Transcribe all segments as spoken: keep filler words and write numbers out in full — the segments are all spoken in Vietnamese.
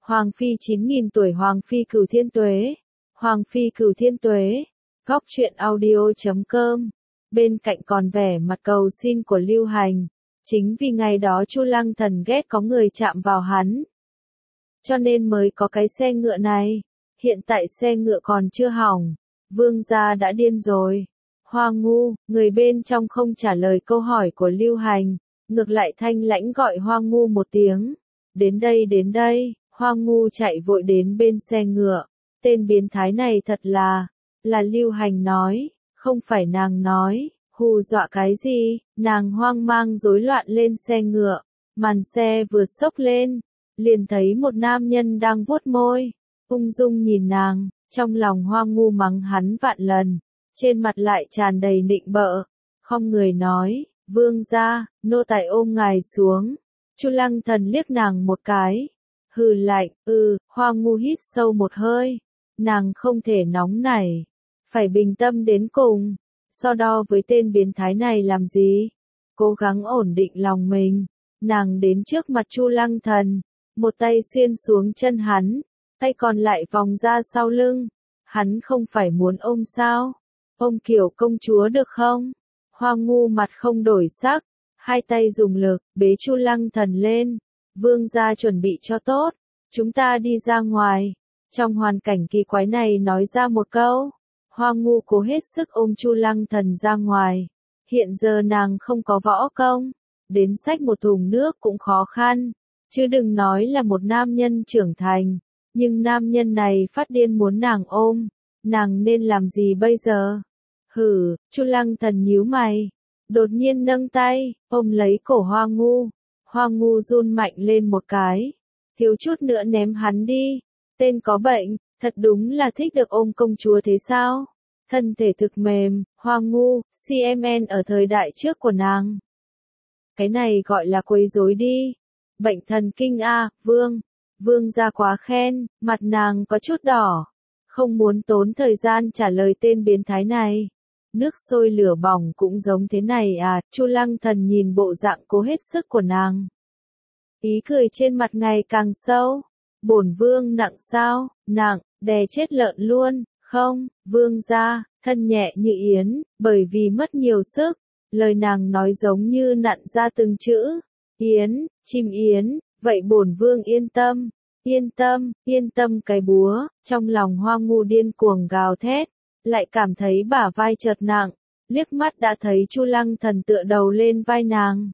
Hoàng phi chín nghìn tuổi Hoàng phi cửu thiên tuế. Hoàng phi cửu thiên tuế. Góc truyện audio chấm com. Bên cạnh còn vẻ mặt cầu xin của Lưu Hành. Chính vì ngày đó Chu Lăng Thần ghét có người chạm vào hắn, cho nên mới có cái xe ngựa này. Hiện tại xe ngựa còn chưa hỏng, vương gia đã điên rồi. Hoa Ngu, người bên trong không trả lời câu hỏi của Lưu Hành, ngược lại thanh lãnh gọi Hoa Ngu một tiếng. Đến đây đến đây, Hoa Ngu chạy vội đến bên xe ngựa. Tên biến thái này thật là, là Lưu Hành nói, không phải nàng nói. Hù dọa cái gì, nàng hoang mang rối loạn lên xe ngựa. Màn xe vừa xốc lên, liền thấy một nam nhân đang vuốt môi, ung dung nhìn nàng, trong lòng Hoa Ngu mắng hắn vạn lần, trên mặt lại tràn đầy nịnh bợ, không người nói, vương gia, nô tài ôm ngài xuống. Chu Lăng Thần liếc nàng một cái, hừ lạnh, ừ, Hoa Ngu hít sâu một hơi, nàng không thể nóng nảy, phải bình tâm đến cùng, so đo với tên biến thái này làm gì, cố gắng ổn định lòng mình, nàng đến trước mặt Chu Lăng Thần, một tay xuyên xuống chân hắn, tay còn lại vòng ra sau lưng, hắn không phải muốn ôm sao, ôm kiểu công chúa được không? Hoa Ngu mặt không đổi sắc, hai tay dùng lực, bế Chu Lăng Thần lên, vương gia chuẩn bị cho tốt, chúng ta đi ra ngoài, trong hoàn cảnh kỳ quái này nói ra một câu. Hoa Ngu cố hết sức ôm Chu Lăng Thần ra ngoài, hiện giờ nàng không có võ công, đến xách một thùng nước cũng khó khăn, chứ đừng nói là một nam nhân trưởng thành, nhưng nam nhân này phát điên muốn nàng ôm, nàng nên làm gì bây giờ? Hử, Chu Lăng Thần nhíu mày, đột nhiên nâng tay, ôm lấy cổ Hoa Ngu, Hoa Ngu run mạnh lên một cái, thiếu chút nữa ném hắn đi, tên có bệnh. Thật đúng là thích được ôm công chúa thế sao? Thân thể thực mềm, Hoa Ngu, xê em en ở thời đại trước của nàng. Cái này gọi là quấy rối đi. Bệnh thần kinh a, vương. Vương gia quá khen, mặt nàng có chút đỏ. Không muốn tốn thời gian trả lời tên biến thái này. Nước sôi lửa bỏng cũng giống thế này à, Chu Lăng Thần nhìn bộ dạng cố hết sức của nàng. Ý cười trên mặt ngày càng sâu. Bổn vương nặng sao? Nặng, đè chết lợn luôn, không, vương gia, thân nhẹ như yến, bởi vì mất nhiều sức, lời nàng nói giống như nặn ra từng chữ, yến, chim yến, vậy bổn vương yên tâm, yên tâm, yên tâm cái búa, trong lòng Hoa Ngu điên cuồng gào thét, lại cảm thấy bả vai chợt nặng, liếc mắt đã thấy Chu Lăng Thần tựa đầu lên vai nàng.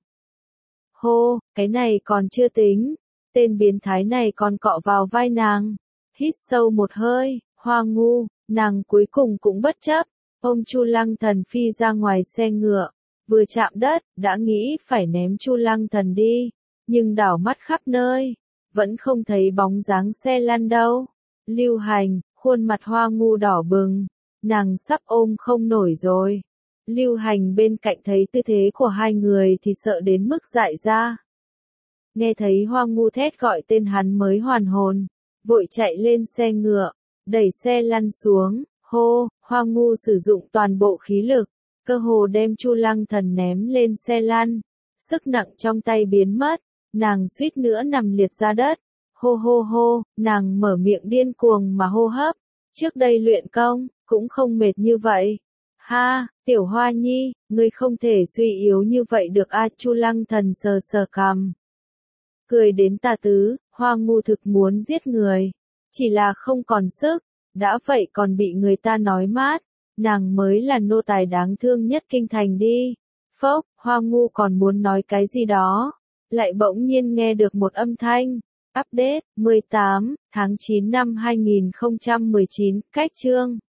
Hô, cái này còn chưa tính, tên biến thái này còn cọ vào vai nàng. Hít sâu một hơi, Hoa Ngu, nàng cuối cùng cũng bất chấp, ôm Chu Lăng Thần phi ra ngoài xe ngựa, vừa chạm đất, đã nghĩ phải ném Chu Lăng Thần đi, nhưng đảo mắt khắp nơi, vẫn không thấy bóng dáng xe lăn đâu. Lưu Hành, khuôn mặt Hoa Ngu đỏ bừng, nàng sắp ôm không nổi rồi. Lưu Hành bên cạnh thấy tư thế của hai người thì sợ đến mức dại ra. Nghe thấy Hoa Ngu thét gọi tên hắn mới hoàn hồn, vội chạy lên xe ngựa, đẩy xe lăn xuống, hô, Hoa Ngu sử dụng toàn bộ khí lực, cơ hồ đem Chu Lăng Thần ném lên xe lăn, sức nặng trong tay biến mất, nàng suýt nữa nằm liệt ra đất, hô hô hô, nàng mở miệng điên cuồng mà hô hấp, trước đây luyện công, cũng không mệt như vậy. Ha, tiểu Hoa Nhi, ngươi không thể suy yếu như vậy được a. Chu Lăng Thần sờ sờ cằm, cười đến tà tứ, Hoa Ngu thực muốn giết người, chỉ là không còn sức, đã vậy còn bị người ta nói mát, nàng mới là nô tài đáng thương nhất kinh thành đi. Phốc, Hoa Ngu còn muốn nói cái gì đó, lại bỗng nhiên nghe được một âm thanh, update, mười tám, tháng chín năm hai nghìn không trăm mười chín, cách chương.